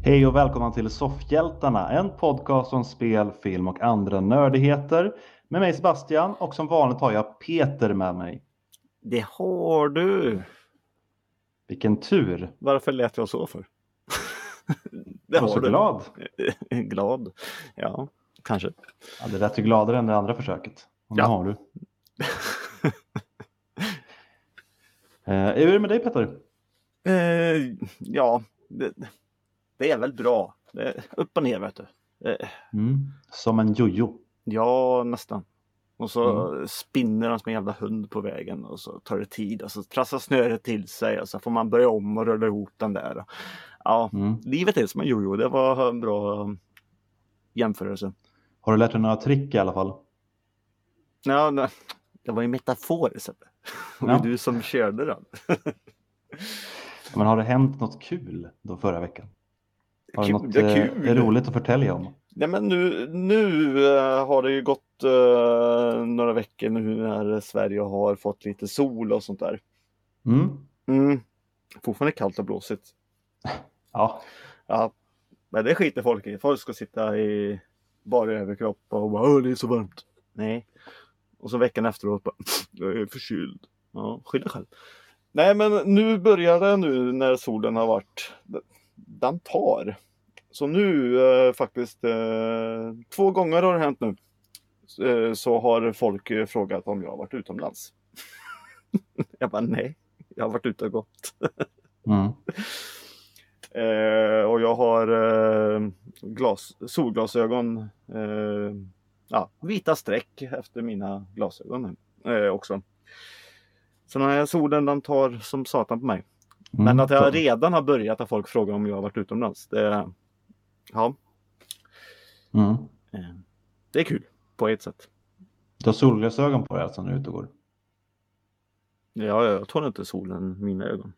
Hej och välkomna till Soffhjältarna, en podcast om spel, film och andra nördigheter. Med mig Sebastian och som vanligt har jag Peter med mig. Det har du. Vilken tur. Varför lät jag så för? Det Jag var har så du. glad. Glad. Ja, kanske. Ja, det lät ju gladare än det andra försöket. Och nu har du. Hur är det med dig Peter? Ja, det är väl bra. Det är upp och ner vet du. Som en jojo. Ja, nästan. Och så spinner han som en jävla hund på vägen och så tar det tid och så trassar snöret till sig och så får man börja om och rulla ihop den där. Ja, livet är som en jojo. Det var en bra jämförelse. Har du lärt dig några trick i alla fall? Ja, nej. Det var ju metafor. Så. Det var du som körde den. Men har det hänt något kul då förra veckan? Har du något kul. roligt att förtälja om? Nej, men nu har det ju gått några veckor nu när Sverige har fått lite sol och sånt där. Fortfarande kallt och blåsigt. Ja. Ja, men det skiter folk i. Folk ska sitta i bara överkropp och bara, det är så varmt. Nej. Och så veckan efteråt bara, jag är förkyld. Ja, skyll dig själv. Nej, men nu börjar det nu när solen har varit, den tar. Så nu faktiskt 2 gånger har det hänt nu. Så har folk frågat om jag har varit utomlands. Jag bara nej, jag har varit ute och gått. Och jag har solglasögon, vita streck efter mina glasögon också. Så den här solen den tar som satan på mig. Men att jag redan har börjat att folk frågar om jag har varit utomlands. Det är kul på ett sätt. Du har solglasögon på dig alltså när du är ute och går? Ja, jag tar inte solen i mina ögon.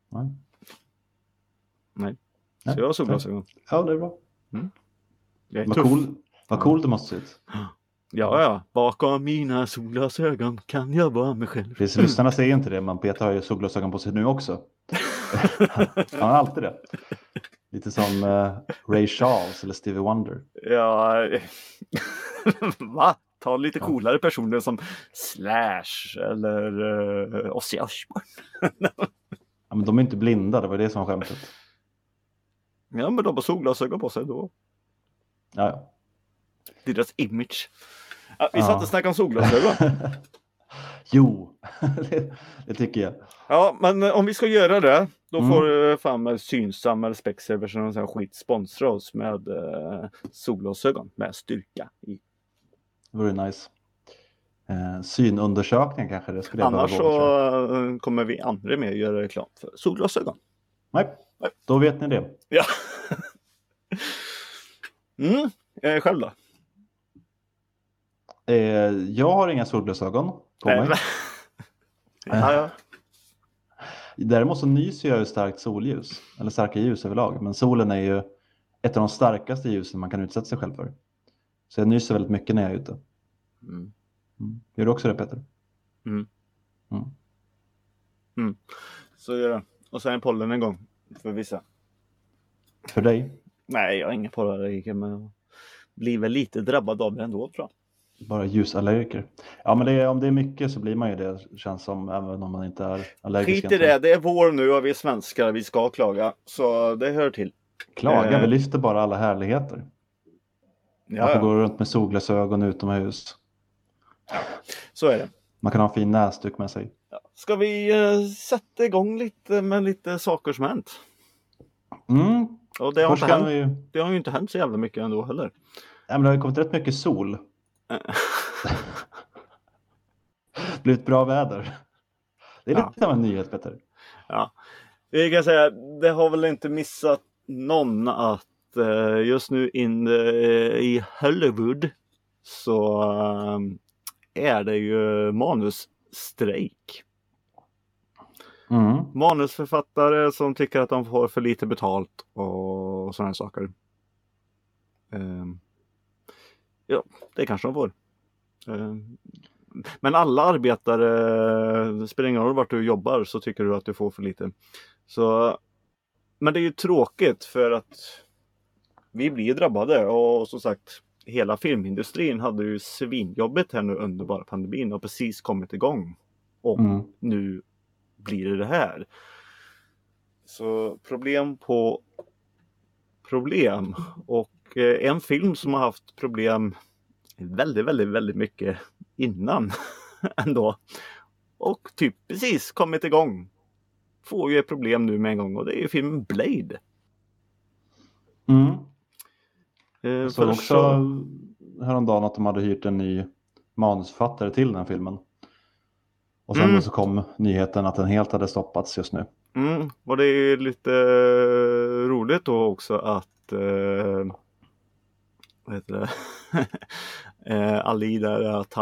Nej. Så jag har solglasögon. Ja, det är bra. Jag är Vad cool det måste se ut. Ja. Bakom mina solglasögon kan jag vara mig själv. Precis, lyssnarna säger inte det, men Peter har ju solglasögon på sig nu också. Han har alltid det. Lite som Ray Charles eller Stevie Wonder. Ja, va? Ta lite coolare personer som Slash eller Ozzy Osbourne. Ja, men de är inte blinda, det var det som var skämtet. Ja, men de har solglasögon på sig då. Ja. Deras image. Vi satt och snackade om solglasögon. Jo, det tycker jag. Ja, men om vi ska göra det, då får fan Synsam eller Specsavers eller någon sån här skit sponsra oss med solglasögon med styrka i. Det vore nice. Synundersökning kanske det skulle. Annars så kommer vi aldrig mer göra reklam för solglasögon. Nej, då vet ni det. Ja. Själv då? Jag har inga solglasögon på mig. Ja. Däremot så nyser jag ju starkt solljus. Eller starka ljus överlag. Men solen är ju ett av de starkaste ljusen man kan utsätta sig själv för. Så jag nyser väldigt mycket när jag är ute. Gör du också det, Peter? Så gör det. Och sen pollen en gång. För vissa. För dig? Nej, jag har inga pollenallergiker. Men blir väl lite drabbad av det ändå, tror jag. Bara ljusallergiker. Ja, men om det är mycket så blir man ju det, känns som, även om man inte är allergisk. Skit i det, det är vår nu och vi är svenskar, vi ska klaga. Så det hör till. Klaga, vi lyfter bara alla härligheter. Ja, man får gå runt med solglasögon utomhus. Så är det. Man kan ha en fin näsduk med sig. Ja. Ska vi sätta igång lite med lite saker som hänt? Och det har ju inte hänt så jävla mycket ändå heller. Ja, men det har ju kommit rätt mycket sol. Blivit bra väder. Det är lite av en nyhet, Peter. Ja. Jag kan säga, det har väl inte missat någon att just nu i Hollywood så är det ju manusstrejk. Manusförfattare som tycker att de får för lite betalt och sådana saker. Ja, det kanske de får. Men alla arbetare, spelar ingen roll vart du jobbar, så tycker du att du får för lite. Så, men det är ju tråkigt för att vi blir drabbade och som sagt hela filmindustrin hade ju svinjobbet här nu under bara pandemin och precis kommit igång. Och nu blir det här. Så problem på problem. Och en film som har haft problem väldigt, väldigt, väldigt mycket innan ändå. Och typ precis kommit igång. Får ju ett problem nu med en gång och det är ju filmen Blade. Jag såg också häromdagen att de hade hyrt en ny manusförfattare till den här filmen. Och sen så kom nyheten att den helt hade stoppats just nu. Och det är lite roligt då också att vad heter det? Ali där, att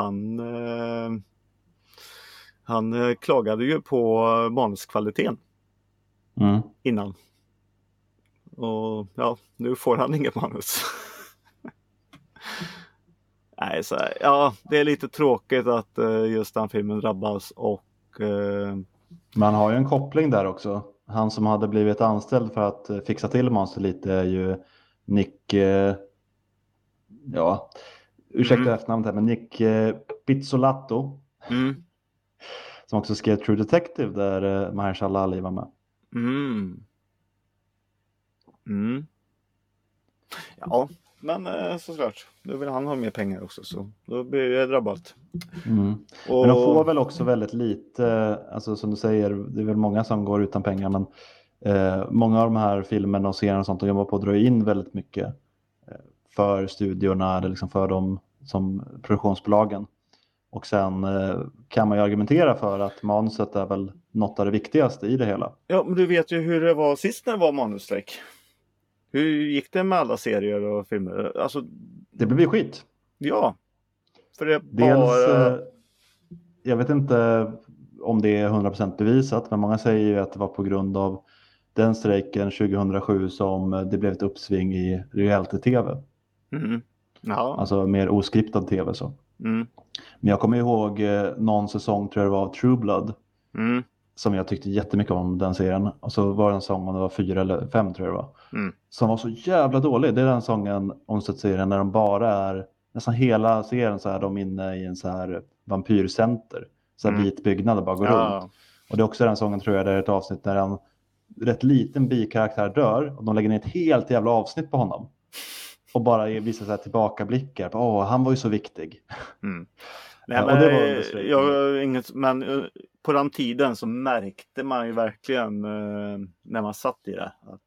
han klagade ju på manuskvaliteten innan. Och ja, nu får han inget manus. Nej, så ja, det är lite tråkigt att just den filmen drabbas och man har ju en koppling där också. Han som hade blivit anställd för att fixa till manuset lite är ju Nick ursäkta efternamnet här, men Nick Pizzolatto. Som också skrev True Detective där Mahershala Ali var med. Ja, men såklart. Då vill han ha mer pengar också, så då blir det drabbat. Och... Men de får väl också väldigt lite, alltså som du säger, det är väl många som går utan pengar, men många av de här filmerna och serierna och sånt, de jobbar på att dra in väldigt mycket för studiorna eller liksom för dem som produktionsbolagen. Och sen kan man ju argumentera för att manuset är väl något av det viktigaste i det hela. Ja, men du vet ju hur det var sist när det var manusstrejk. Hur gick det med alla serier och filmer? Alltså... Det blev ju skit. Ja. För det dels, jag vet inte om det är 100% bevisat, men många säger ju att det var på grund av den strejken 2007 som det blev ett uppsving i reality-tv. Ja. Alltså mer oskriptad tv så. Men jag kommer ihåg någon säsong, tror jag det var, True Blood. Som jag tyckte jättemycket om den serien. Och så var det en sång, om det var 4 eller 5 tror jag det var. Som var så jävla dålig. Det är den sången, serien när de bara är, nästan hela serien så är de inne i en så här vampyrcenter. Så här vit byggnad och bara går runt. Och det är också den sången, tror jag, det är ett avsnitt där en rätt liten bikaraktär dör. Och de lägger ner ett helt jävla avsnitt på honom. Och bara visar så här tillbakablickar på, han var ju så viktig. Nej, men, och det var men på den tiden så märkte man ju verkligen när man satt i det att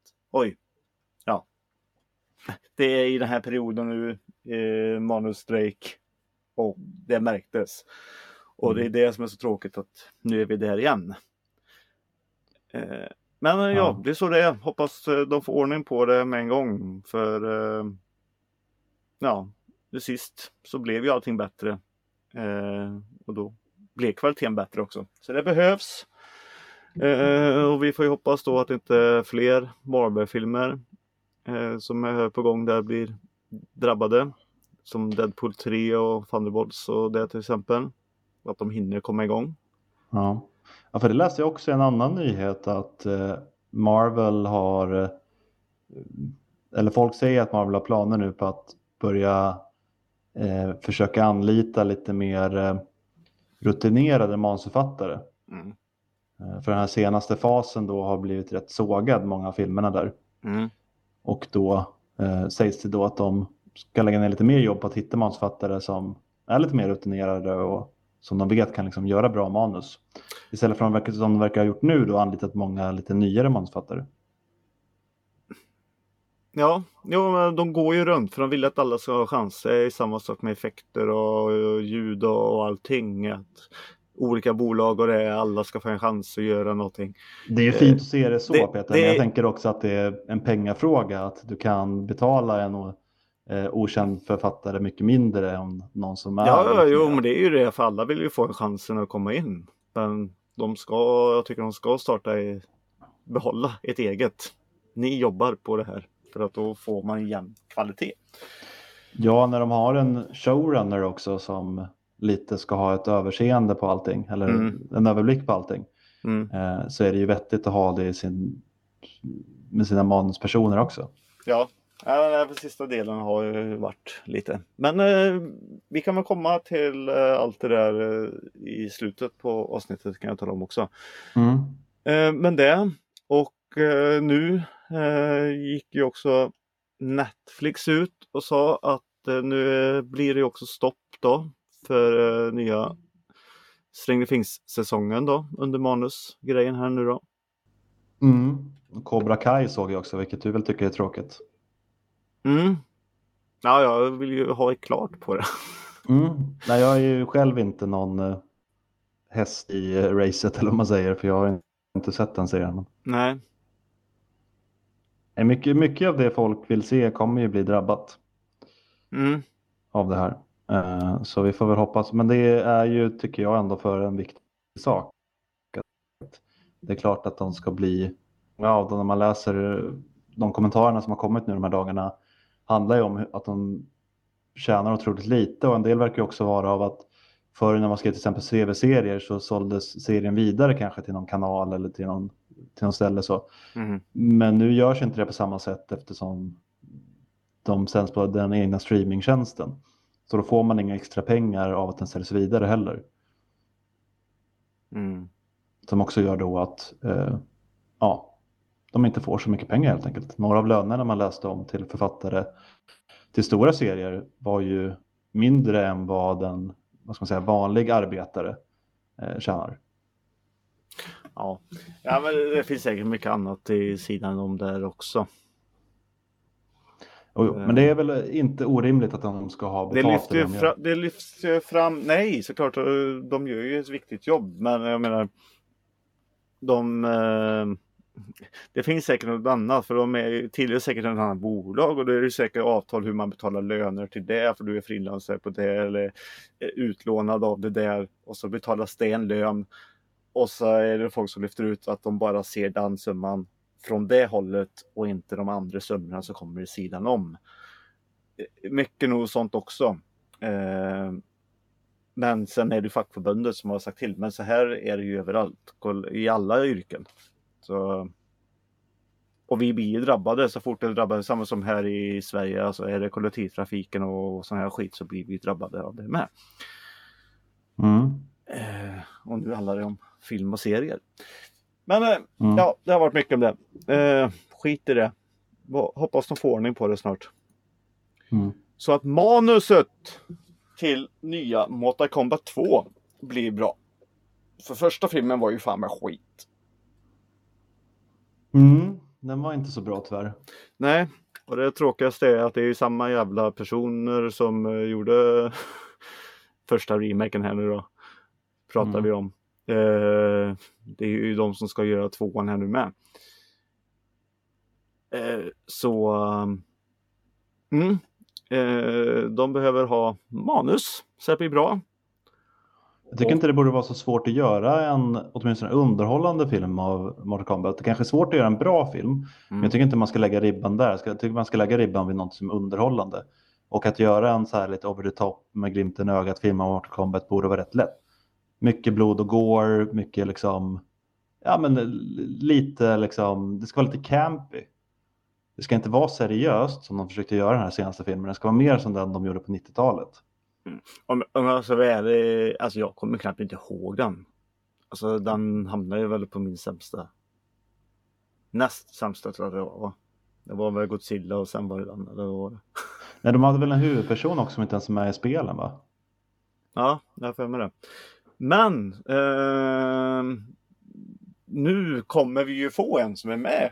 det är i den här perioden nu manusstrejk och det märktes. Och det är det som är så tråkigt att nu är vi där igen. Men det är så det är. Hoppas de får ordning på det med en gång. För det sist så blev ju allting bättre. Och då blev kvaliteten bättre också. Så det behövs. Och vi får ju hoppas då att inte fler Marvel-filmer som är på gång där blir drabbade. Som Deadpool 3 och Thunderbolts och det till exempel. Att de hinner komma igång. Ja, för det läste jag också en annan nyhet att Marvel har, eller folk säger att Marvel har planer nu på att börja försöka anlita lite mer rutinerade manusförfattare. För den här senaste fasen då har blivit rätt sågad, många av filmerna där. Och då sägs det då att de ska lägga ner lite mer jobb på att hitta manusförfattare som är lite mer rutinerade och som de vet kan liksom göra bra manus. Istället för att de verkar ha gjort nu då, anlitat många lite nyare manusförfattare. Ja, men de går ju runt för de vill att alla ska ha chans. Det är samma sak med effekter och ljud och allting. Att olika bolag och alla ska få en chans att göra någonting. Det är ju fint att se det så, Peter. Men jag tänker också att det är en pengafråga. Att du kan betala en okänd författare mycket mindre än någon som är... Ja, men det är ju det. För alla vill ju få en chansen att komma in. Men jag tycker de ska behålla ett eget. Ni jobbar på det här. För att då får man igen kvalitet. Ja, när de har en showrunner också som lite ska ha ett överseende på allting. Eller en överblick på allting. Så är det ju vettigt att ha det med sina manuspersoner också. Ja, Ja, den sista delen har ju varit lite. Men vi kan väl komma till allt det där i slutet på avsnittet, kan jag tala om också. Men det, och nu gick ju också Netflix ut och sa att nu blir det också stopp då för nya Stranger Things-säsongen då, under manusgrejen här nu då. Cobra Kai såg jag också, vilket du väl tycker är tråkigt. Ja, jag vill ju ha det klart på det. Nej, jag är ju själv inte någon häst i racet eller vad man säger, för jag har inte sett den serien. Nej. Mycket av det folk vill se kommer ju bli drabbat av det här. Så vi får väl hoppas. Men det är ju, tycker jag, ändå för en viktig sak. Det är klart att de ska bli, ja, när man läser de kommentarerna som har kommit nu de här dagarna, handlar ju om att de tjänar otroligt lite, och en del verkar också vara av att förr när man skrev till exempel CV-serier så såldes serien vidare kanske till någon kanal eller till någon ställe så. Men nu görs inte det på samma sätt eftersom de sänds på den egna streamingtjänsten. Så då får man inga extra pengar av att den säljs vidare heller. Som också gör då att de inte får så mycket pengar helt enkelt. Några av lönerna man läste om till författare till stora serier var ju mindre än vad en, vad ska man säga, vanlig arbetare tjänar. Ja, men det finns säkert mycket annat i sidan om där också. Men det är väl inte orimligt att de ska ha betalt. Det lyfts fram, nej såklart, de gör ju ett viktigt jobb, men jag menar det finns säkert något annat, för de tillhör säkert en annan bolag, och det är ju säkert avtal hur man betalar löner till det, för du är frilansare på det eller utlånad av det där, och så betalas det en lön, och så är det folk som lyfter ut att de bara ser den summan från det hållet och inte de andra summorna som kommer i sidan om. Mycket nog sånt också. Men sen är det fackförbundet som har sagt till, men så här är det ju överallt, i alla yrken. Så, och vi blir drabbade så fort det drabbar, samma som här i Sverige, alltså är det kollektivtrafiken och sån här skit, så blir vi drabbade av det med. Och nu handlar det om film och serier. Men ja, det har varit mycket om det. Skit i det. Hoppas de får ordning på det snart. Så att manuset till nya Mortal Kombat 2 blir bra. För första filmen var ju fan med skit. Den var inte så bra tyvärr. Nej, och det tråkigaste är att det är samma jävla personer som gjorde första remaken här nu då. Pratar vi om. Det är ju de som ska göra tvåan här nu med. De behöver ha manus så det blir bra. Jag tycker inte det borde vara så svårt att göra en åtminstone underhållande film av Mortal Kombat. Det kanske är svårt att göra en bra film, men jag tycker inte man ska lägga ribban där. Jag tycker man ska lägga ribban vid något som är underhållande. Och att göra en så här lite over the top med glimten i ögat film av Mortal Kombat borde vara rätt lätt. Mycket blod och gore, mycket liksom, ja men lite liksom, det ska vara lite campy. Det ska inte vara seriöst som de försökte göra den här senaste filmen. Det ska vara mer som den de gjorde på 90-talet. Om jag så väl, alltså jag kommer knappt inte ihåg den. Alltså den hamnade ju väl på min sämsta. Näst sämsta tror jag det var, va? Det var väl Godzilla och sen var det den. Eller var det? Nej, de hade väl en huvudperson också som inte ens är med i spelen, va? Ja, jag får med det. Men nu kommer vi ju få en som är med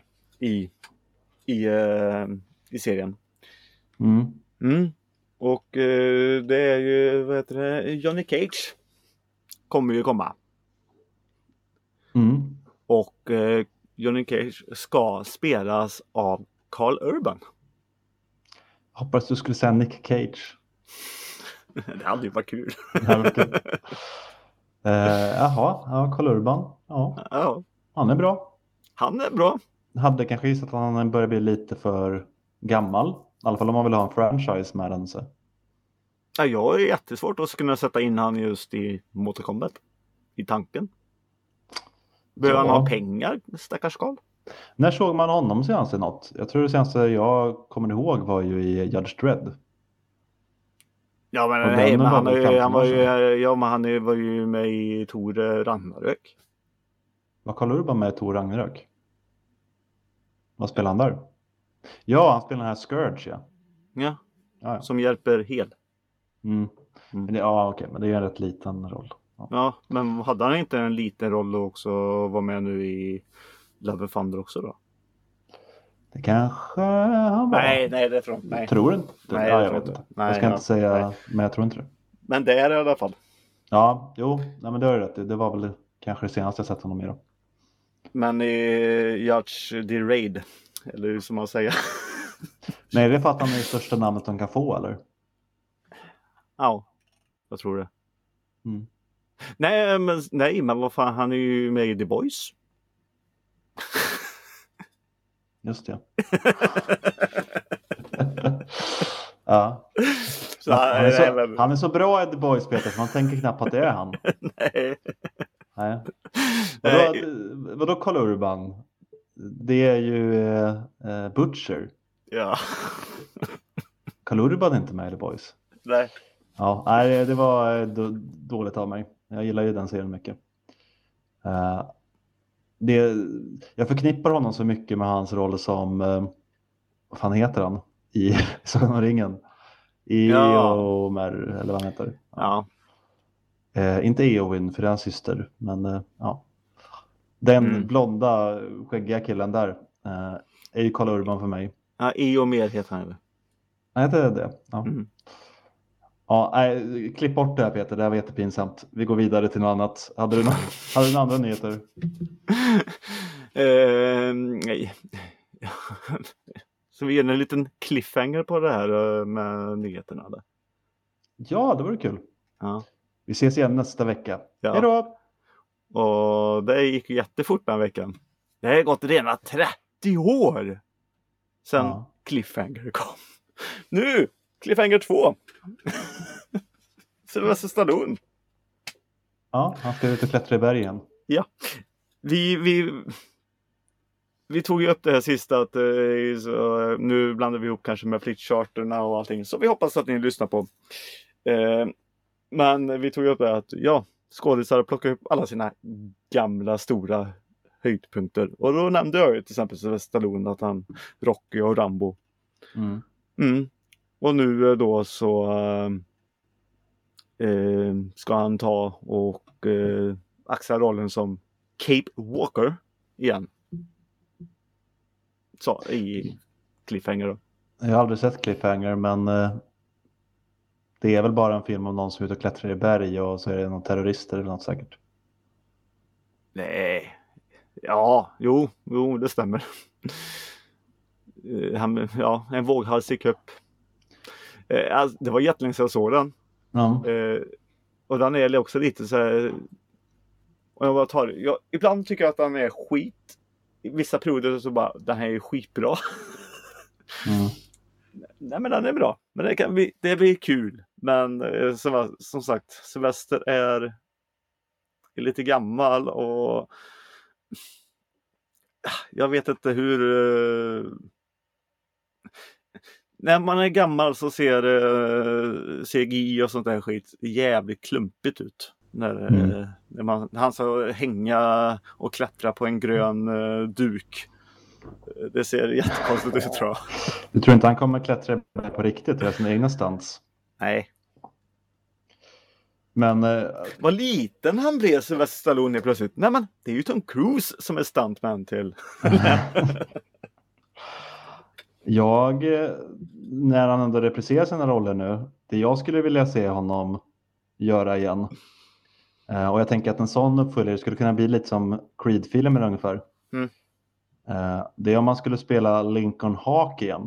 i serien. Och det är ju, vad heter det, Johnny Cage kommer ju komma. Och Johnny Cage ska spelas av Karl Urban. Jag hoppas du skulle säga Nick Cage. Det hade ju varit kul. Jaha, Karl Urban. Ja. Han är bra. Han är bra. Hade kanske gissat att han börjar bli lite för gammal. I alla fall om man vill ha en franchise med den. Så. Ja, jag är jättesvårt att kunna sätta in han just i Mortal Kombat. I tanken. Behöver han ha pengar, stackars Karl? När såg man honom senast i något? Jag tror det senaste jag kommer ihåg var ju i Judge Dredd. Ja men Och nej, den men var väl 15 han var år ju, sedan. ja men han var ju med i Thor Ragnarök. Var Karl Urban med i Thor Ragnarök? Vad spelar han där? Ja, han spelar den här Scourge, ja. Ja, Ja, ja. som hjälper hel. Mm. Mm. Ja, okej, men det är en rätt liten roll. Ja. Ja, men hade han inte en liten roll och också vara med nu i Love and Thunder också då? Det kanske han var. Nej, det är från. Nej. Tror du inte? Nej, Ja, det jag tror vet jag inte. inte. Nej, Jag ska ja, inte säga, nej. men jag tror inte det. Men det är det i alla fall. Ja, jo, nej, men det har du rätt i. Det var väl kanske det senaste jag sett honom i då. Men i Judge the Raid, eller hur som man säger. Nej, det är för att han är det största namnet de kan få, eller? Ja, jag tror det. Mm. Nej, men vad fan, han är ju med i The Boys. Just det. Ja. Så, Han är så bra i The Boys, Peter, så man tänker knappt att det är han. Nej. Nej. Nej. Vadå Karl Urban? Det är ju Butcher. Ja. Karl Urban är inte med i The Boys. Nej. Ja, nej, det var dåligt av mig. Jag gillar ju den serien mycket. Jag förknippar honom så mycket med hans roll som, vad fan heter han? I Sagan om ringen. Eomer, eller vad han heter. Ja. Inte Eowyn, för det är hans syster. Men ja. Den blonda, skäggiga killen där är ju Karl Urban för mig. Ja, Eomer heter han. Nej, det är det. Ja. Mm. Ja, nej, klipp bort det här Peter, det här var jättepinsamt. Vi går vidare till något annat. Hade du några andra nyheter? Nej. Så vi ger en liten cliffhanger på det här med nyheterna. Eller? Ja, det vore kul. Ja. Vi ses igen nästa vecka. Ja. Hej då! Och det gick jättefort den veckan. Det har gått rena 30 år sedan cliffhanger kom. Nu! Cliffhanger 2! Sylvester Stallone. Ja, han ska ut och klättra i bergen. Ja. Vi tog ju upp det här sista att så, nu blandar vi ihop kanske med flyttcharterna och allting. Så vi hoppas att ni lyssnar på. Men vi tog ju upp det att skådisar plockar upp alla sina gamla stora höjdpunkter. Och då nämnde jag ju till exempel Sylvester Stallone att han Rocky och Rambo. Och nu då så ska han ta och axla rollen som Cape Walker igen. Så i Cliffhanger då. Jag har aldrig sett Cliffhanger, men det är väl bara en film om någon som är ute och klättrar i berg och så är det någon terrorister eller något säkert. Nej. Ja, jo, det stämmer. En våghalsig kupp. Alltså, det var jättelänge sedan jag såg den. Ja. Och den är också lite så här. Och ibland tycker jag att den är skit. I vissa perioder så bara, den här är skitbra. Nej, men den är bra. Men det blir kul. Men som sagt, Sylvester är lite gammal och jag vet inte hur. När man är gammal så ser CGI och sånt där skit jävligt klumpigt ut. När han ska hänga och klättra på en grön duk. Det ser jättekonstigt ut, tror jag. Du tror inte han kommer klättra på riktigt i sin egna stans? Nej. Men vad liten han blev, Sylvester Stallone plötsligt. Nej, men det är ju Tom Cruise som är stuntman till. När han ändå repriserar sina roller nu, det jag skulle vilja se honom göra igen. Och jag tänker att en sån uppföljare skulle kunna bli lite som Creed-filmen ungefär. Det är om man skulle spela Lincoln Hawk igen.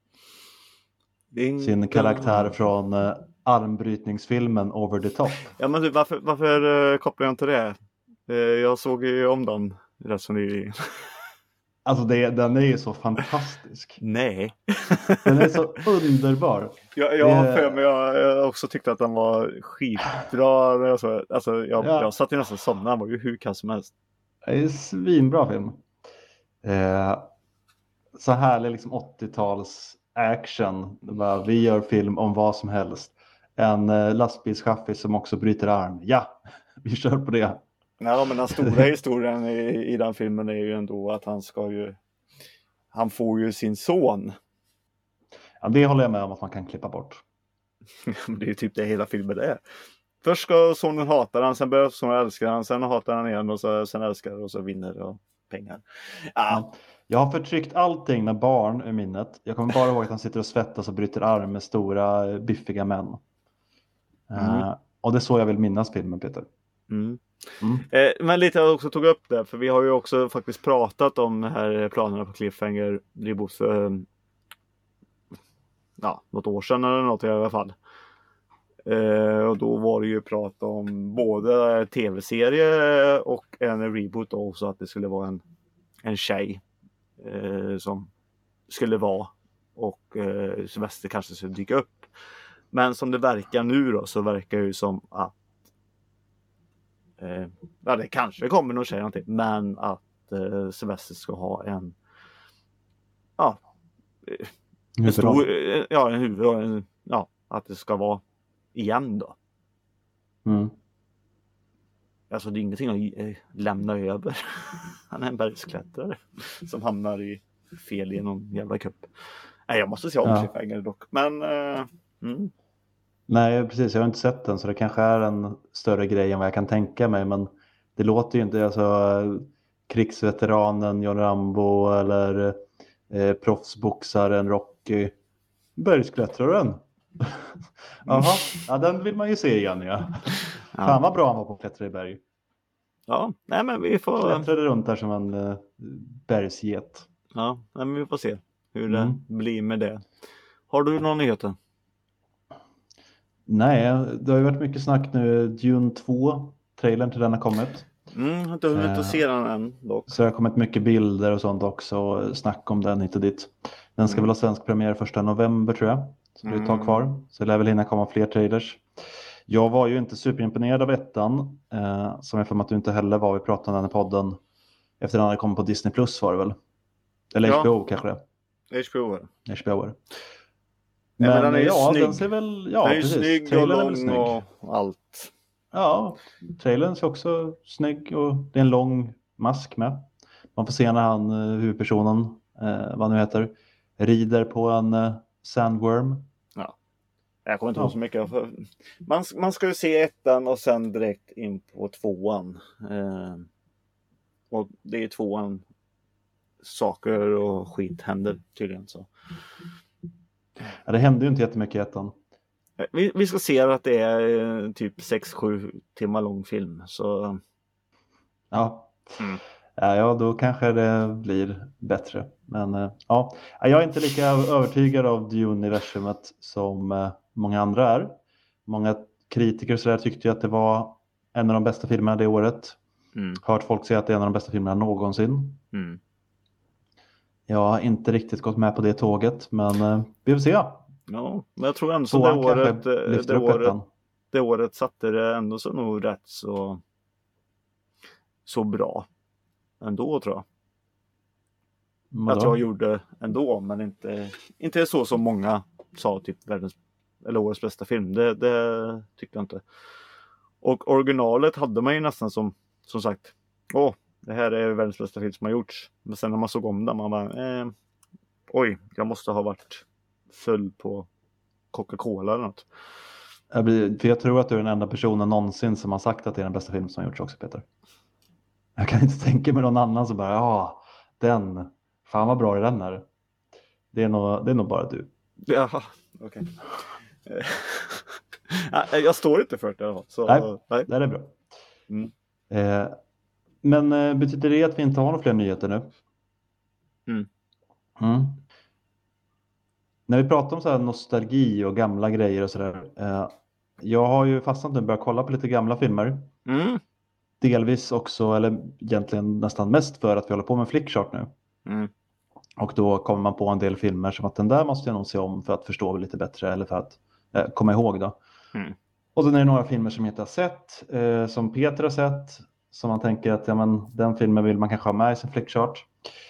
Sin karaktär från armbrytningsfilmen Over the Top. Ja, men du, varför kopplar jag inte det? Jag såg ju om den rätt så nyligen. Alltså den är ju så fantastisk. Nej. Den är så underbar. Jag också tyckte att den var skitbra. Jag satt ju nästan somnade. Den var ju hur kass som helst. Det är en svinbra film. Så härlig liksom 80-tals action. Vi gör film om vad som helst. En lastbilschaffis som också bryter arm. Ja, vi kör på det. Ja, men den stora historien i den filmen är ju ändå att han får ju sin son. Ja, det håller jag med om att man kan klippa bort. Det är ju typ det hela filmen är. Först ska sonen hata han, sen börjar sonen älska han, sen hatar han igen och sen älskar och så vinner och pengar. Ja. Jag har förtryckt allting med barn i minnet. Jag kommer bara ihåg att han sitter och svettas och bryter arm med stora biffiga män. Och det är så jag vill minnas filmen, Peter. Men lite jag också tog upp det, för vi har ju också faktiskt pratat om här planerna på Cliffhanger reboot för något år sedan eller något i alla fall. Och då var det ju prat om både tv-serie och en reboot också, att det skulle vara en tjej som skulle vara och Sylvester kanske skulle dyka upp. Men som det verkar nu då, så verkar det ju som att det kanske kommer någon tjej någonting, men att Sylvester ska ha en stor, en huvud och att det ska vara igen då. Alltså det är ingenting att lämna över. Han är en bergsklättrare som hamnar i fel i någon jävla kupp. Nej, jag måste se om Cliffhanger dock. Men Nej, precis. Jag har inte sett den, så det kanske är en större grej än vad jag kan tänka mig. Men det låter ju inte, alltså krigsveteranen John Rambo eller proffsboxaren Rocky, bergsklättraren. Jaha, ja, den vill man ju se igen, ja. Fan vad bra han var på att klättra i berg. Ja, nej men vi får... Klättrade runt där som en bergsget. Ja, nej, men vi får se hur det blir med det. Har du någon nyheter? Nej, det har ju varit mycket snack nu. Dune 2, trailern till den har kommit. Jag har inte hunnit att se den än dock. Så det har kommit mycket bilder och sånt också, och snack om den hit och dit. Den ska väl ha svensk premiär 1 november tror jag. Så det är ett tag kvar. Så det lär väl hinna komma fler trailers. Jag var ju inte superimponerad av ettan. Som jag för mig att du inte heller var. Vi pratade om den i podden. Efter den hade kommit på Disney Plus var det väl? Eller HBO kanske det. HBO var det. Men den är ju snygg. Den ser väl... Ja, den är ju precis. snygg Trailern och lång och allt. Ja, trailern ser också snygg och det är en lång mask med. Man får se när han, huvudpersonen, vad nu heter, rider på en sandworm. Ja. Jag kommer inte ihåg så mycket. Man ska ju se ettan och sen direkt in på tvåan. Och det är tvåan saker och skit händer tydligen så. Ja, det händer ju inte jättemycket i ettan. Vi ska se att det är typ 6-7 timmar lång film. Så... Ja. Ja, då kanske det blir bättre. Men ja, jag är inte lika övertygad av Dune-universumet som många andra är. Många kritiker så där tyckte ju att det var en av de bästa filmerna det året. Hört folk säga att det är en av de bästa filmerna någonsin. Jag har inte riktigt gått med på det tåget, men vi får se. Ja, men jag tror ändå så det året satte det ändå så nog rätt så bra ändå tror jag. Jag tror jag gjorde ändå, men inte så som många sa typ årets bästa film. Det tyckte jag inte. Och originalet hade man ju nästan som sagt, det här är världens bästa film som har gjorts. Men sen när man såg om den, man bara, jag måste ha varit full på Coca-Cola eller något. För jag tror att du är den enda personen någonsin som har sagt att det är den bästa film som har gjorts också, Peter. Jag kan inte tänka mig någon annan som bara, den, fan vad bra den är. Det är nog bara du. Jaha, okej. Jag står inte för det. Så, nej, det är bra. Men betyder det att vi inte har några fler nyheter nu? När vi pratar om så här nostalgi och gamla grejer och sådär. Jag har ju fastnat nu och börjat kolla på lite gamla filmer. Delvis också, eller egentligen nästan mest för att vi håller på med Flickchart nu. Och då kommer man på en del filmer som att den där måste jag nog se om för att förstå lite bättre eller för att komma ihåg då. Och sen är det några filmer som jag inte har sett, som Peter har sett, som man tänker att den filmen vill man kanske ha med i sin Flickchart.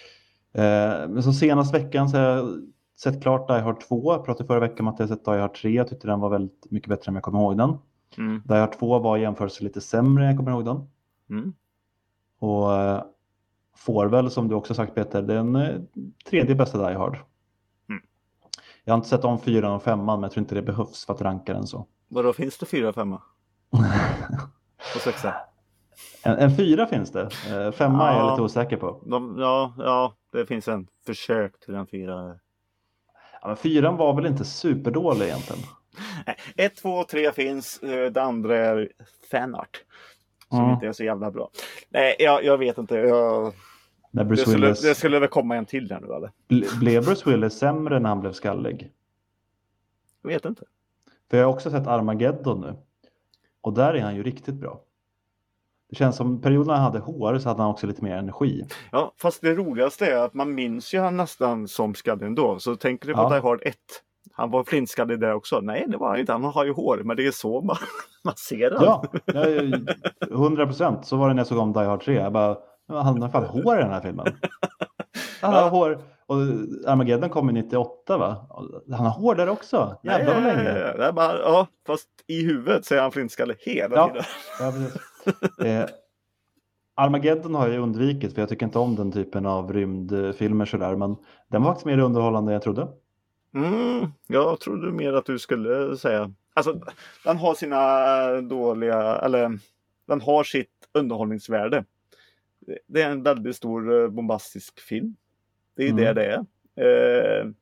Men så senaste veckan så har jag sett klart Die Hard 2. Jag pratade förra veckan om att jag sett Die Hard 3. Jag tyckte den var väldigt mycket bättre än jag kommer ihåg den. Die Hard 2 var i jämförelse lite sämre än jag kommer ihåg den. Och får väl, som du också sagt Peter, den tredje bästa Die Hard. Jag har inte sett om 4 och 5, men jag tror inte det behövs för att ranka den så. Vadå, finns det 4 och 5? Och 6? En 4 finns det. 5 är jag lite osäker på. Ja, det finns en försök till en 4. Ja, men 4 var väl inte superdålig egentligen. 1, 2 och 3 finns. Det andra är fanart. Som inte är så jävla bra. Nej, jag vet inte. Det skulle väl komma en till där nu, eller? Blev Bruce Willis sämre när han blev skallig? Jag vet inte. För jag har också sett Armageddon nu. Och där är han ju riktigt bra. Det känns som perioden han hade hår så hade han också lite mer energi. Ja, fast det roligaste är att man minns ju han nästan som skallig ändå. Så tänker du på Die Hard 1. Han var flintskallig där också. Nej, det var han inte. Han har ju hår, men det är så man ser han. Ja, 100%. Så var det när jag såg om Die Hard 3. Jag bara, han har fan hår i den här filmen. Han har hår. Och Armageddon kom i 98, va? Han har hår där också. Jävlar vad länge. Det är bara, fast i huvudet så är han flintskallig hela tiden. Ja, precis. Armageddon har jag undvikit för jag tycker inte om den typen av rymdfilmer sådär. Men den var faktiskt mer underhållande än jag trodde. Jag trodde mer att du skulle säga. Alltså, den har sina dåliga, eller den har sitt underhållningsvärde. Det är en väldigt stor bombastisk film. Det är det är.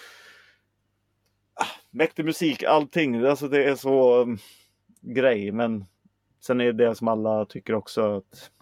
Mäktig musik, allting. Alltså det är så grej. Men sen är det som alla tycker också att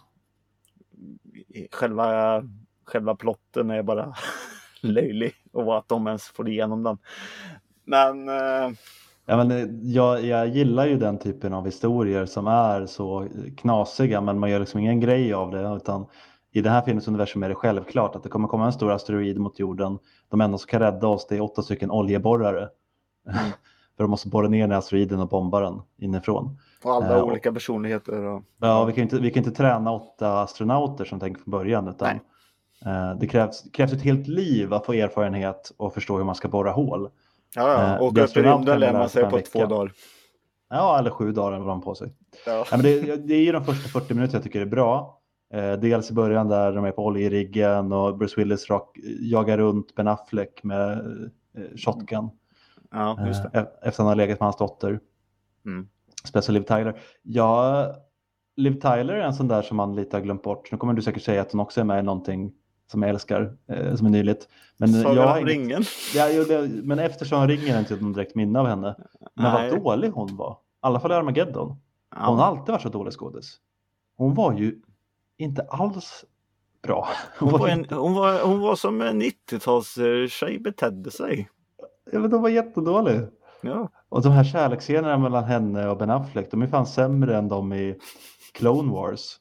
själva plotten är bara löjlig. Och att de ens får igenom den. Men... Ja, men jag gillar ju den typen av historier som är så knasiga. Men man gör liksom ingen grej av det. Utan i den här filmens universum är det självklart att det kommer komma en stor asteroid mot jorden. De enda som kan rädda oss, det är 8 stycken oljeborrare. För de måste borra ner den här asteroiden och bomba den inifrån. Och alla olika personligheter. Ja, vi kan inte träna 8 astronauter som tänker från början. Utan det krävs ett helt liv att få erfarenhet och förstå hur man ska borra hål. Ja, och upp i rymden lär man sig på 2 dagar. Ja, eller 7 dagar har de på sig. Ja. Men det är ju de första 40 minuter jag tycker är bra. Dels i början där de är på oljeriggen och Bruce Willis jagar runt Ben Affleck med shotgun. Ja, just det. Efter han har legat med hans dotter. Speciellt Liv Tyler. Ja, Liv Tyler är en sån där som man lite har glömt bort. Nu kommer du säkert säga att hon också är med i någonting som jag älskar, som är nyligt. Men ringen. Men eftersom ringen är inte någon direkt minne av henne. Men vad dålig hon var. I alla fall i Armageddon. Ja. Hon har alltid varit så dålig skådis. Hon var ju inte alls bra. Hon var som en 90-tals-tjej betedde sig. Ja, men de var jättedålig. Ja. Och de här kärleksscenerna mellan henne och Ben Affleck, de är fan sämre än de i Clone Wars.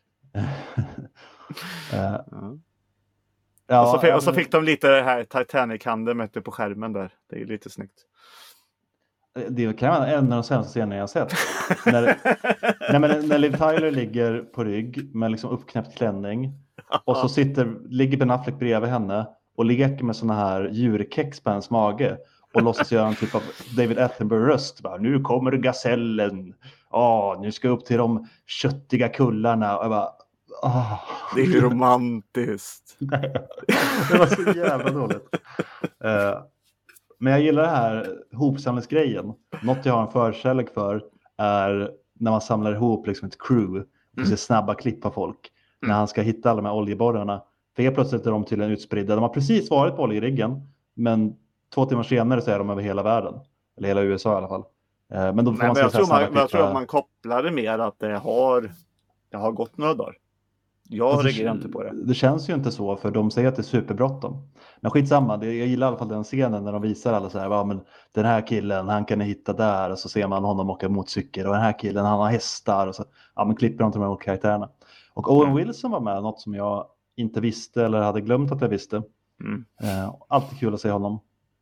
Och så fick de lite det här Titanic-handen mötte på skärmen där. Det är ju lite snyggt. Det kan vara en av de sämsta scenerna jag har sett. när Liv Tyler ligger på rygg med liksom uppknäppt klänning. Och så ligger Ben Affleck bredvid henne och leker med såna här djurkex på hennes mage. Och låtsas göra en typ av David Attenborough-röst. Nu kommer gasellen. Nu ska jag upp till de köttiga kullarna. Och jag bara, det är ju romantiskt. Det var så jävla dåligt. Men jag gillar det här hopsamlingsgrejen. Något jag har en förkärlek för är när man samlar ihop liksom ett crew och ser snabba klipp av folk. När han ska hitta alla de här oljeborrarna. För helt plötsligt är de tydligen utspridda. De har precis varit på oljeriggen, men 2 timmar senare så är de över hela världen. Eller hela USA i alla fall. Men då får jag tror att man kopplar det mer att det har gått några dagar. Jag reagerar inte på det. Det känns ju inte så, för de säger att det är superbråttom. Men skitsamma, jag gillar i alla fall den scenen när de visar alla så här, men den här killen, han kan ni hitta där, och så ser man honom åka motorcykel, och den här killen, han har hästar, och så men klipper de till de här olika karaktärerna. Och Owen Wilson var med, något som jag inte visste eller hade glömt att jag visste. Alltid kul att se honom.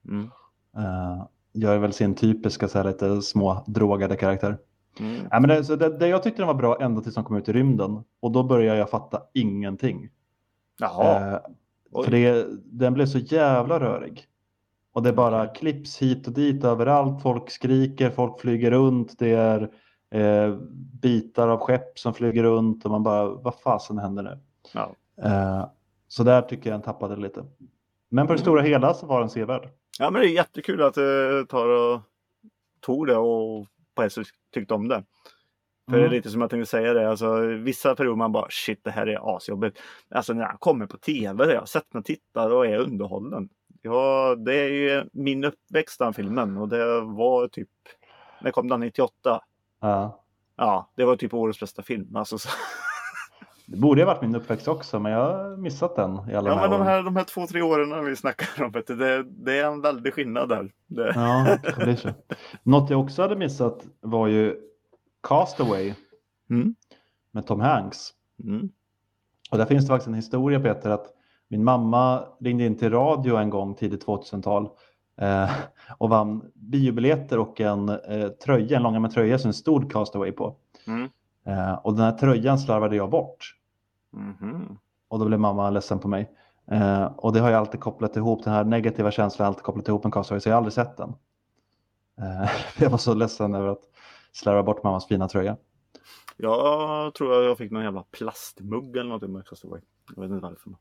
Gör väl sin typiska så här, lite små drogade karaktär. Ja, men det jag tyckte den var bra ända tills de kom ut i rymden. Och då började jag fatta ingenting. För den blev så jävla rörig. Och det bara klipps hit och dit överallt. Folk skriker, folk flyger runt. Det är bitar av skepp som flyger runt. Och man bara, vad fasen händer nu? Ja. Så där tycker jag den tappade lite. Men på det stora hela så var den sevärd. Ja, men det är jättekul att det tog det och på ett sätt tyckte om det. För det är lite som jag tänkte säga det. Alltså, vissa perioder man bara, shit, det här är asjobbigt. Alltså när jag kommer på tv, jag sätter mig och tittar och är underhållen. Ja, det är ju min uppväxt den filmen. Och det var typ, när kom den 98? Ja, det var typ årets bästa film. Alltså, så. Det borde ha varit min uppväxt också, men jag har missat den i alla Ja, men de här 2-3 åren vi snackar om, det är en väldig skillnad där. Ja, det blir så. Något jag också hade missat var ju Castaway med Tom Hanks. Och där finns det faktiskt en historia, Peter, att min mamma ringde in till radio en gång tidigt 2000-tal och vann biobiljetter och en tröja, en långärmad tröja som det stod Castaway på. Och den här tröjan slarvade jag bort. Och då blev mamma ledsen på mig. Och det har jag alltid kopplat ihop, den här negativa känslan har alltid kopplat ihop med Castaway, så jag har aldrig sett den. Jag var så ledsen över att slarva bort mammas fina tröja. Jag tror jag fick någon jävla plastmugg eller något med Castaway. Jag vet inte varför.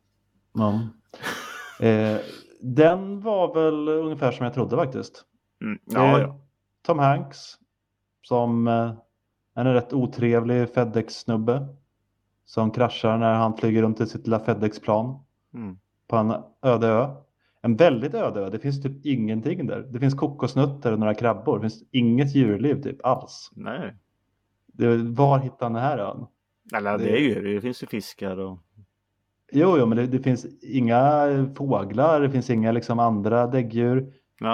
Den var väl ungefär som jag trodde faktiskt. Ja. Tom Hanks som en rätt otrevlig FedEx-snubbe som kraschar när han flyger runt i sitt lilla FedEx-plan på en öde ö. En väldigt öde ö. Det finns typ ingenting där. Det finns kokosnötter och några krabbor. Det finns inget djurliv typ alls. Nej. Var hittar han den här ön? Eller det finns ju fiskar och... Jo, men det finns inga fåglar. Det finns inga liksom andra däggdjur.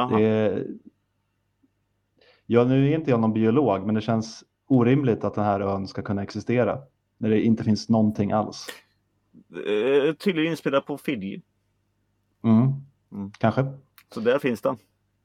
Nu är inte jag någon biolog, men det känns orimligt att den här ön ska kunna existera när det inte finns någonting alls. Tydligen inspelad på Fiji. Kanske. Så där finns den.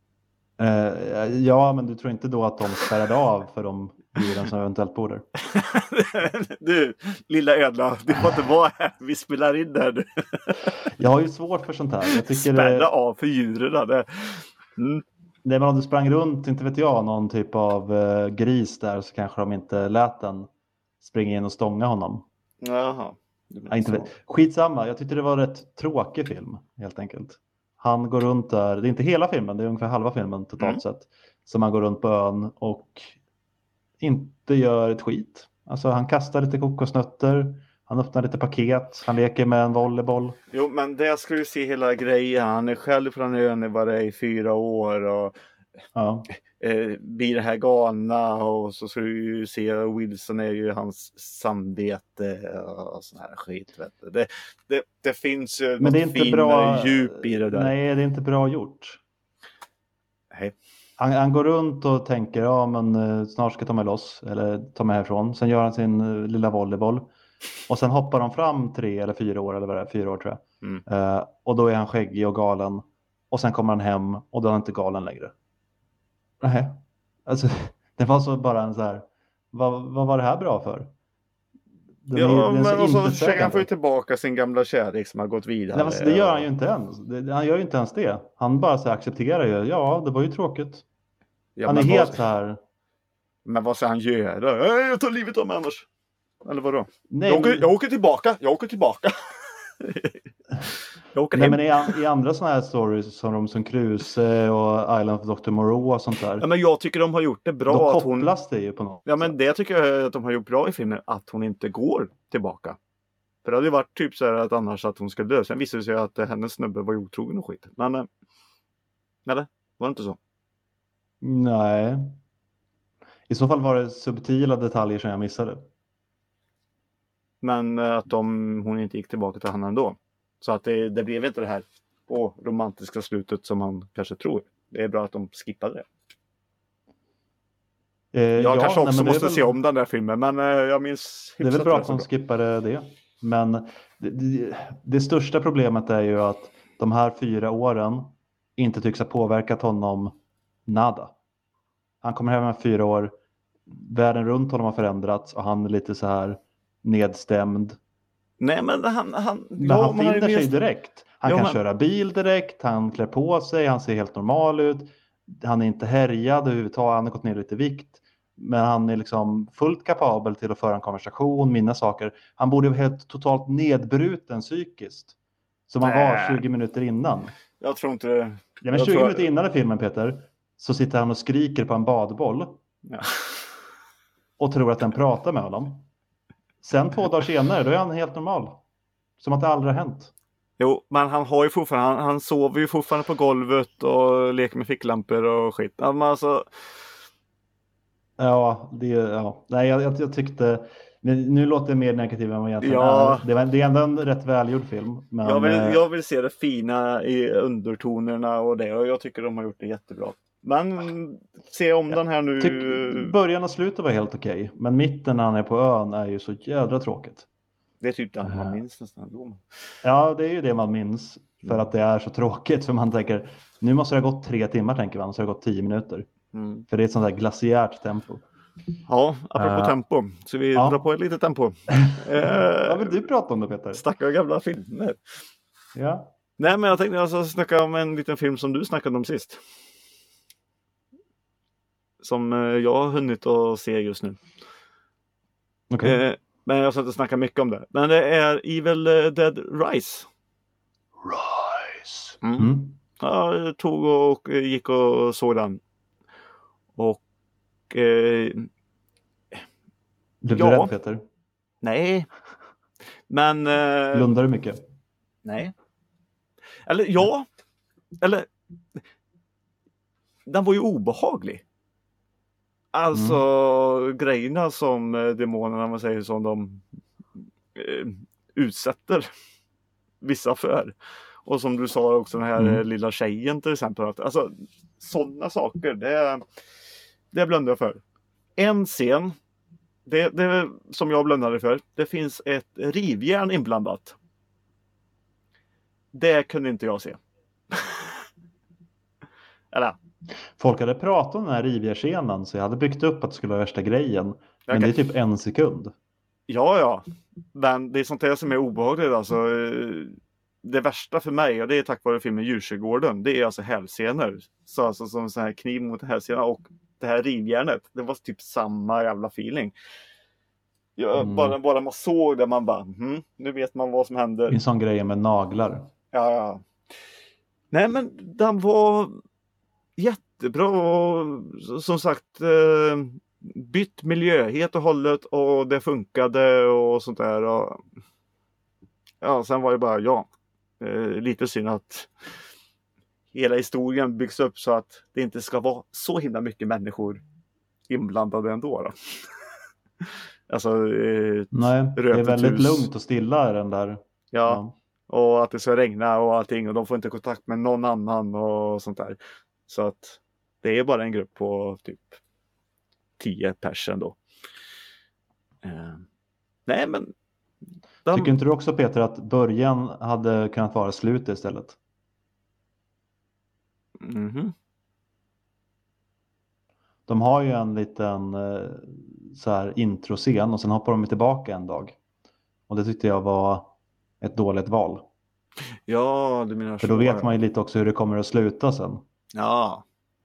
Ja, men du tror inte då att de spärrade av för de djuren som eventuellt bor där? Du, lilla ödla, du får inte vara här. Vi spelar in där. Jag har ju svårt för sånt här. Jag tycker spärra av för djuren. Nej, men om du sprang runt, inte vet jag, någon typ av gris där, så kanske de inte lät den springa in och stånga honom. Jaha. Skitsamma, jag tyckte det var en rätt tråkig film, helt enkelt. Han går runt där, det är inte hela filmen, det är ungefär halva filmen totalt sett. Så man går runt på ön och inte gör ett skit. Alltså han kastar lite kokosnötter, han öppnar lite paket, han leker med en volleyboll. Jo, men det ska du se hela grejen. Han är själv från ön i 4 år och blir det här galna, och så ska du ju se Wilson är ju hans samvete och sån här skit. Vet du. Det finns ju men det är inte bra djup i det där. Nej, det är inte bra gjort. Nej. Han går runt och tänker, men snart ska ta mig loss eller ta mig härifrån. Sen gör han sin lilla volleyboll. Och sen hoppar de fram 3 eller 4 år, eller vad det är, 4 år tror jag. Och då är han skäggig och galen. Och sen kommer han hem och då är han inte galen längre. Nej. Alltså, det var så bara en så här, vad var det här bra för? Men så försöker han få tillbaka sin gamla kärlek som har gått vidare. Nej, men det gör han ju inte ens. Han gör ju inte ens det. Han bara så accepterar ju, det var ju tråkigt. Han är helt så här. Men vad ska han göra? Jag tar livet av mig annars. Eller vadå? Nej, jag åker tillbaka. Jag åker Nej, men i andra sådana här stories som Robinson Crusoe och Island of Dr. Moreau och sånt där. Ja, men jag tycker de har gjort det bra. Då kopplas det ju på något sätt. Men det tycker jag att de har gjort bra i filmen. Att hon inte går tillbaka. För det hade ju varit typ så här att annars att hon ska dö. Sen visade det sig att hennes snubbe var otrogen och skit. Men eller? Var det inte så? Nej. I så fall var det subtila detaljer som jag missade. Men att hon inte gick tillbaka till honom ändå. Så att det blev inte det här romantiska slutet som man kanske tror. Det är bra att de skippade det. Jag kanske också måste se om den där filmen, men jag minns... Det är väl bra att de skippade det. Men det största problemet är ju att de här 4 åren inte tycks ha påverkat honom nada. Han kommer hem med 4 år. Världen runt honom har förändrats och han är lite så här nedstämd. Nej, men han Men han men han är finner sig mer- direkt. Han Ja, kan men- köra bil direkt, han klär på sig, han ser helt normal ut. Han är inte härjad överhuvudtaget, han har gått ner lite i vikt. Men han är liksom fullt kapabel till att föra en konversation, minnas saker. Han borde vara helt totalt nedbruten psykiskt. Som han var 20 minuter innan. Jag tror inte det. Ja, men Jag 20 tror- minuter innan i filmen, Peter, så sitter han och skriker på en badboll. Ja. Och tror att den pratar med honom. Sen 2 dagar senare, då är han helt normal. Som att det aldrig har hänt. Jo, men han har ju fortfarande, han sover ju fortfarande på golvet och leker med ficklampor och skit. Ja, men alltså, Ja, Nej, jag tyckte... Nu låter det mer negativt än vad egentligen Ja. är. Det är ändå en rätt välgjord film. Men, jag vill se det fina i undertonerna och det. Och jag tycker de har gjort det jättebra. Men se om den här nu. Början och slutet var helt okej. Men mitten när han är på ön är ju så jädra tråkigt. Det är typ den man minns nästan då. Ja, det är ju det man minns. För att det är så tråkigt. För man tänker, nu måste det ha gått 3 timmar, tänker man. Och så har det gått 10 minuter. Mm. För det är ett sånt där glaciärt tempo. Ja, apropå tempo. Så vi drar på ett litet tempo. Vad vill du prata om då, Peter? Stackare gamla filmer. Ja. Nej, men jag tänkte alltså snacka om en liten film som du snackade om sist. Som jag har hunnit att se just nu. Okej. Men jag ska inte snacka mycket om det. Men det är Evil Dead Rise. Rise. Mm. Ja, jag tog och gick och såg den. Och Blev du ja. rädd, Peter? nej. Men Blundar du mycket? nej. Eller ja. Eller den var ju obehaglig. Alltså grejerna som demonerna, om man säger, som de utsätter vissa för. Och som du sa också, den här lilla tjejen till exempel. Alltså sådana saker, det blundar jag för. En scen, det som jag blundade för, det finns ett rivjärn inblandat. Det kunde inte jag se. Eller? Folk hade pratat om den här rivjärnscenen, så jag hade byggt upp att det skulle vara värsta grejen. Men det är typ 1 sekund. Ja. Men det är sånt här som är obehagligt. Alltså, det värsta för mig, och det är tack vare filmen Djurträdgården, det är alltså hälscener. Så alltså som så här kniv mot hälsena, och det här rivjärnet, det var typ samma jävla feeling. Bara man såg det, man bara, nu vet man vad som händer. En sån grej med naglar. Ja. Nej, men den var jättebra, och som sagt bytt miljö helt och hållet, och det funkade och sånt där. Och ja, sen var det bara lite synd att hela historien byggs upp så att det inte ska vara så himla mycket människor inblandade ändå då. Alltså Nej, det är väldigt lugnt och stilla den där. Ja. Och att det ska regna och allting, och de får inte kontakt med någon annan och sånt där. Så att det är bara en grupp på typ 10 personer då. Nej, men Tycker inte du också, Peter, att början hade kunnat vara slutet istället? De har ju en liten så här introscen, och sen hoppar de tillbaka en dag. Och det tyckte jag var ett dåligt val. Ja, du menar så. För då vet man ju lite också hur det kommer att sluta sen. Ja.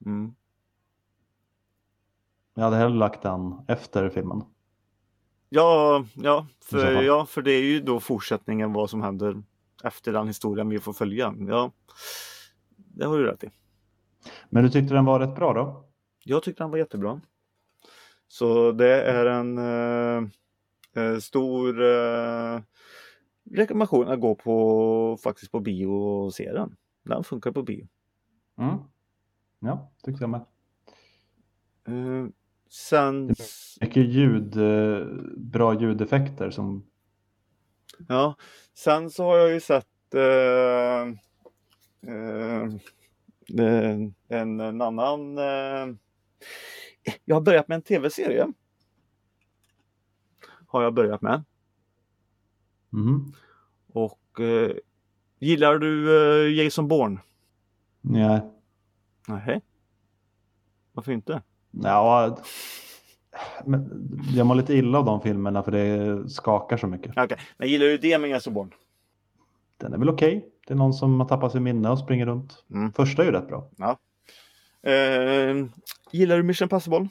Jag hade hellre lagt den efter filmen. Ja, för det är ju då fortsättningen, vad som händer efter den historien vi får följa. Ja, det har du rätt i. Men du tyckte den var rätt bra då? Jag tyckte den var jättebra. Så det är en stor rekommendation att gå faktiskt på bio och se den. Den funkar på bio. Ja, tyckte jag med. Sen... Mycket bra ljudeffekter som... Ja, sen så har jag ju sett en annan... jag har börjat med en tv-serie. Har jag börjat med. Och gillar du Jason Bourne? Nej. Nej. Varför inte? Ja, Men jag mår lite illa av de filmerna för det skakar så mycket. Okej. Men gillar du det med Born? Den är väl okej. Det är någon som har tappat sin minne och springer runt. Första är ju rätt bra. Ja. Gillar du Mission Impossible?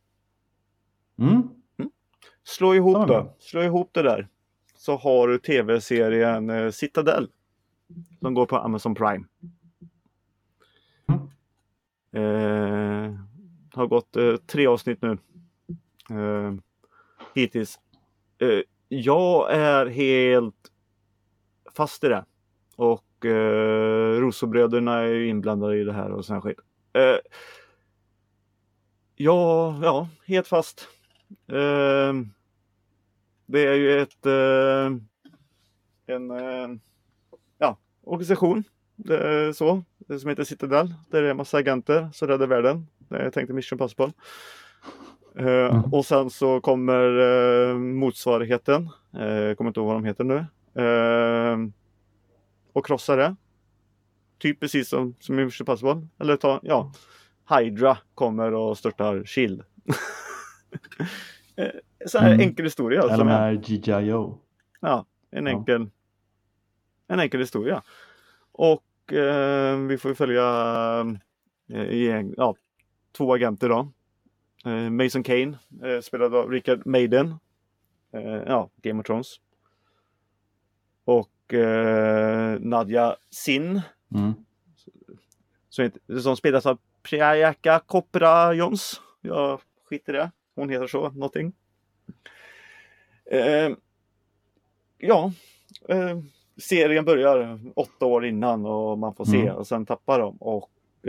Slå ihop det där. Så har du tv-serien Citadel. Som går på Amazon Prime. Har gått 3 avsnitt nu. Hittills. Jag är helt fast i det. Och Russo-bröderna är ju inblandade i det här och sån här skit. Ja, helt fast. Det är ju en organisation. Det är så. Det som heter Citadel. Där det är en massa agenter som räddar världen. Jag tänkte Mission Impossible. Och sen så kommer motsvarigheten. Jag kommer inte ihåg vad de heter nu. Och krossar det. Typ precis som Mission Impossible. Eller Hydra kommer och störtar Shield. Så här enkel historia. Eller de här G.I.O. Ja, en enkel historia. Och vi får följa 2 agenter då. Mason Kane spelad av Richard Madden. Game of Thrones. Och Nadja Sin. Som spelas av Priyanka Chopra Jones. Jag skiter i det. Hon heter så, någonting. Serien börjar 8 år innan och man får se och sen tappar de. Och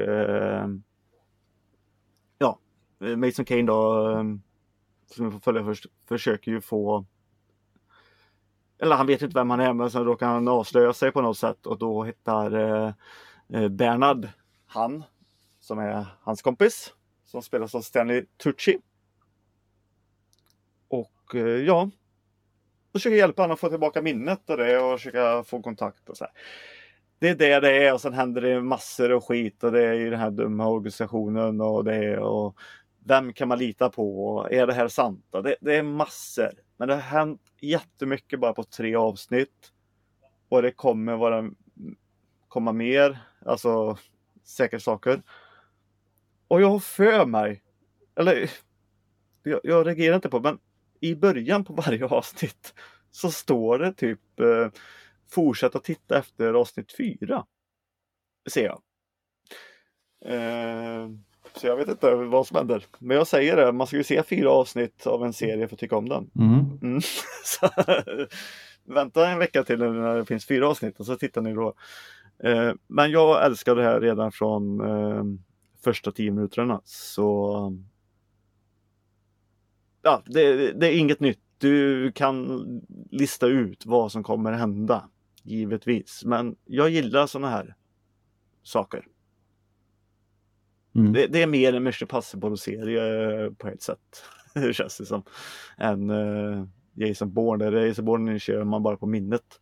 Mason Kane då, som vi får följa först, försöker ju få, eller han vet inte vem han är, men sen då kan han avslöja sig på något sätt och då hittar Bernard han som är hans kompis som spelas av Stanley Tucci. Och försöker hjälpa honom att få tillbaka minnet och det och försöka få kontakt och så här. Det är det är och sen händer det massor och skit och det är ju den här dumma organisationen och det och vem kan man lita på och är det här sant? Det är massor. Men det har hänt jättemycket bara på 3 avsnitt och det kommer komma mer, alltså säkert saker. Och jag har för mig, eller jag reagerar inte på, men i början på varje avsnitt så står det typ fortsätt att titta efter avsnitt 4. Ser jag. Så jag vet inte vad som händer. Men jag säger det, man ska ju se 4 avsnitt av en serie för att tycka om den. Så, vänta en vecka till när det finns 4 avsnitt och så tittar ni då. Men jag älskar det här redan från första 10 minuterna. Så det är inget nytt. Du kan lista ut vad som kommer hända, givetvis. Men jag gillar såna här saker. Det är mer en Mission Impossible-serie på ett sätt. Det känns det som. En Jason Bourne. Där Jason Bourne kör man bara på minnet.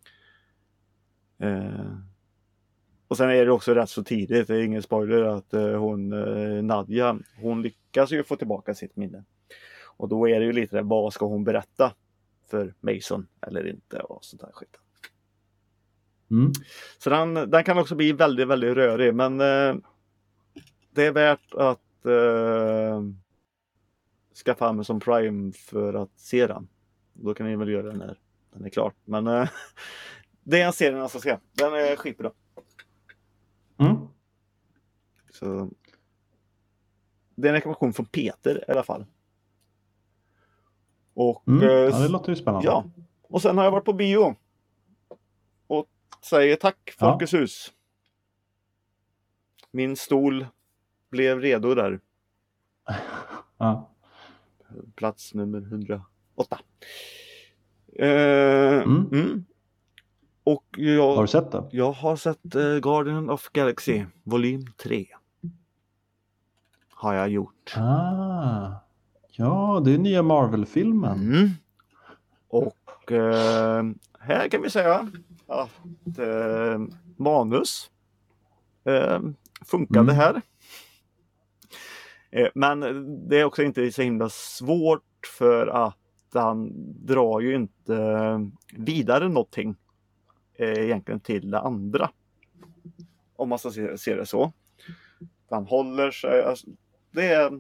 Och sen är det också rätt så tidigt. Det är ingen spoiler att Nadja, hon lyckas ju få tillbaka sitt minne. Och då är det ju lite där, vad ska hon berätta för Mason eller inte och sånt där skit. Så den kan också bli väldigt, väldigt rörig, men det är värt att skaffa Amazon Prime för att se den. Då kan ni väl göra den när den är klar. Men det är en serie man ska se. Den är skitbra. Så det är en rekommendation från Peter i alla fall. Och, det låter ju spännande. Ja. Och sen har jag varit på bio. Och säger tack Folkets hus. Min stol blev redo där. Plats nummer 108. Och har du sett det? Jag har sett Guardian of Galaxy volym 3. Har jag gjort. Ja, det är nya Marvel-filmen. Och här kan vi säga att manus funkade här. Men det är också inte så himla svårt för att han drar ju inte vidare någonting egentligen till det andra. Om man ska se det så. Han håller sig, alltså, det är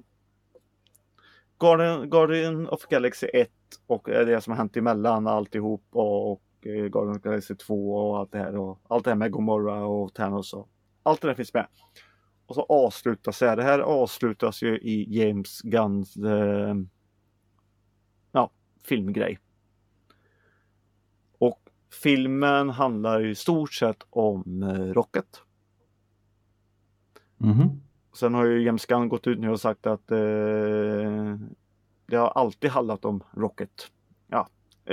Guardian of Galaxy 1 och det som har hänt emellan alltihop och Guardian of Galaxy 2 och allt det här med Gamora och Thanos och allt det där finns med. Och så avslutas det här avslutas ju i James Gunns filmgrej. Och filmen handlar i stort sett om Rocket. Mhm. Sen har ju James Gunn gått ut nu och sagt att det har alltid handlat om Rocket. Ja.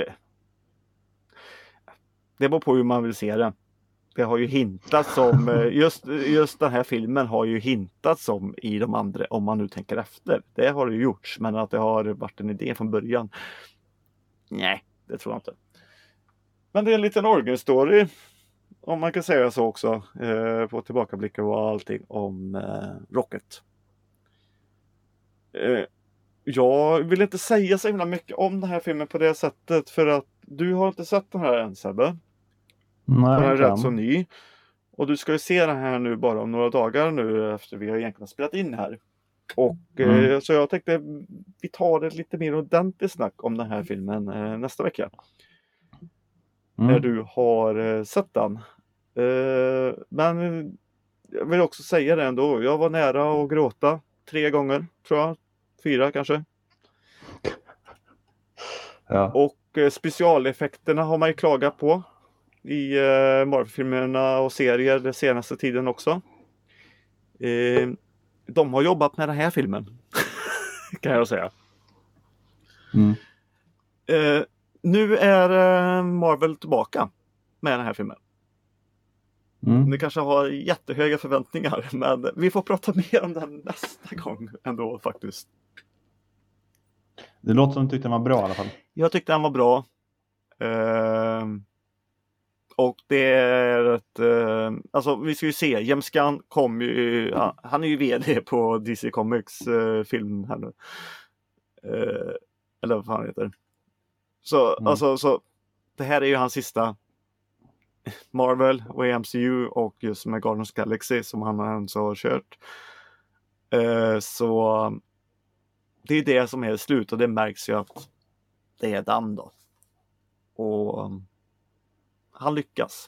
Det beror på hur man vill se det. Det har ju hintats om, just den här filmen har ju hintats om i de andra, om man nu tänker efter. Det har det ju gjorts, men att det har varit en idé från början. Nej, det tror jag inte. Men det är en liten origin story, om man kan säga så också, på tillbakablickar och allting om Rocket. Jag vill inte säga så himla mycket om den här filmen på det sättet, för att du har inte sett den här än, Sebbe. Nej, Den är inte rätt än. så ny. Och du ska ju se den här nu bara om några dagar nu efter vi har egentligen spelat in här. Och så jag tänkte vi tar det lite mer ordentligt snack om den här filmen nästa vecka. När du har sett den. Men jag vill också säga det ändå. Jag var nära att gråta 3 gånger, tror jag. 4 kanske. Ja. Och specialeffekterna har man ju klagat på i Marvel-filmerna och serier den senaste tiden också. De har jobbat med den här filmen. Kan jag säga. Mm. Nu är Marvel tillbaka med den här filmen. Ni kanske har jättehöga förväntningar, men vi får prata mer om den nästa gång ändå faktiskt. Det låter som du tyckte den var bra i alla fall. Jag tyckte den var bra. Och det är ett... alltså vi ska ju se. James Gunn kom ju... han är ju vd på DC Comics film här nu. Eller vad fan det heter. Så, alltså, så det här är ju hans sista Marvel och MCU och just med Guardians of Galaxy som han har kört. Så det är det som är slut och det märks ju att det är den då. Och han lyckas.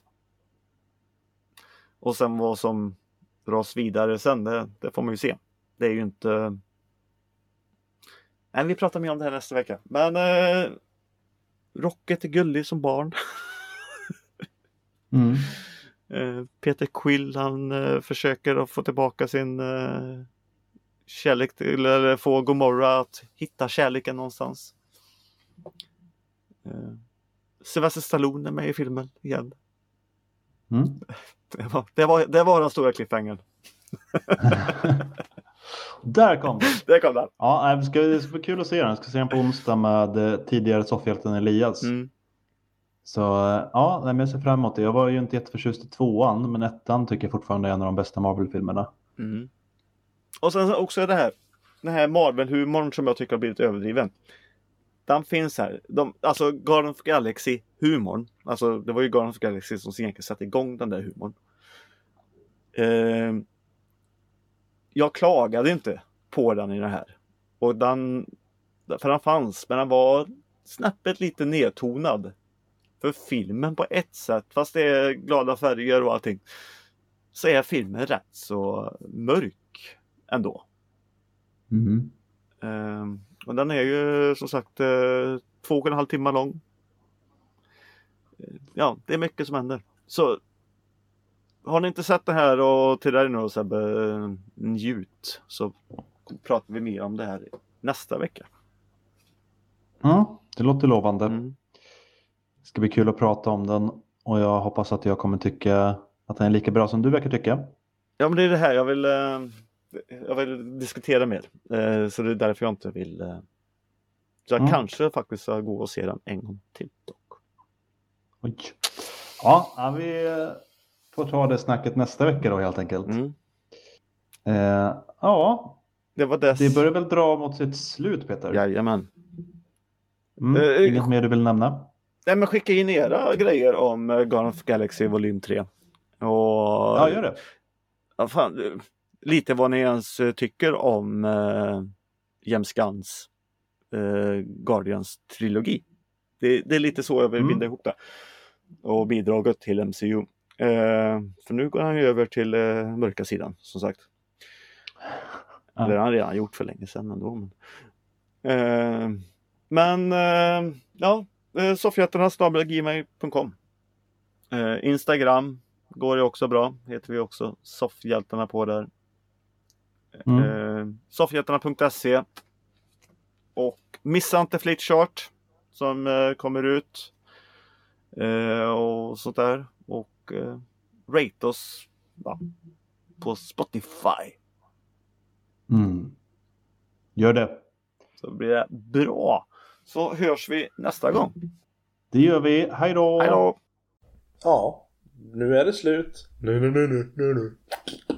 Och sen vad som dras vidare sen, det får man ju se. Det är ju inte... Nej, vi pratar mer om det här nästa vecka. Men Rocket är gullig som barn. Peter Quill, han försöker att få tillbaka sin kärlek till, eller få Gamora att hitta kärleken någonstans. Sylvester Stallone är med i filmen igen. Det var den stora cliffhangern. Där kom den. Där kom den. Ja, det ska bli kul att se den. Jag ska se den på onsdag med tidigare soffhjälten Elias. Så ja, men jag ser fram emot det. Jag var ju inte jätteförtjust i 2:an, men 1:an tycker jag fortfarande är en av de bästa Marvel-filmerna. Och sen också den här Marvel-humorn som jag tycker har blivit överdriven. Den finns här. Alltså Guardians of Galaxy-humorn. Alltså det var ju Guardians of Galaxy som egentligen satte igång den där humorn. Jag klagade inte på den i det här. Och för den fanns, men den var snäppet lite nedtonad. För filmen på ett sätt, fast det är glada färger och allting, så är filmen rätt så mörk ändå. Och den är ju som sagt 2,5 timmar lång. Ja, det är mycket som händer. Så har ni inte sett det här och till dig nu Sebbe, njut, så pratar vi mer om det här nästa vecka. Ja, det låter lovande. Det ska bli kul att prata om den och jag hoppas att jag kommer tycka att den är lika bra som du verkar tycka. Ja, men det är det här jag vill diskutera med. Så det är därför jag inte vill... Så jag kanske faktiskt ska gå och se den en gång till dock. Oj. Ja, vi får ta det snacket nästa vecka då helt enkelt. Ja, Det var dess. Det börjar väl dra mot sitt slut, Peter? Jajamän. Inget mer du vill nämna? Nej, men skicka in era grejer om Guardians of the Galaxy volym 3. Och, Ja, gör det. Ja, fan, lite vad ni ens tycker om James Gunns Guardians-trilogi. Det är lite så jag vill binda ihop det. Och bidraget till MCU. För nu går han ju över till mörka sidan, som sagt. Det har han redan gjort för länge sedan ändå. soffhjältarna@gmail.com. Instagram går det också bra. Heter vi också Soffhjältarna på där. Soffhjältarna.se. Och missa inte Flitchart som kommer ut. Och sånt där. Och rate oss på Spotify. Gör det. Så blir det bra. Så hörs vi nästa gång. Det gör vi. Hej då! Hej då! Ja, nu är det slut. Nu.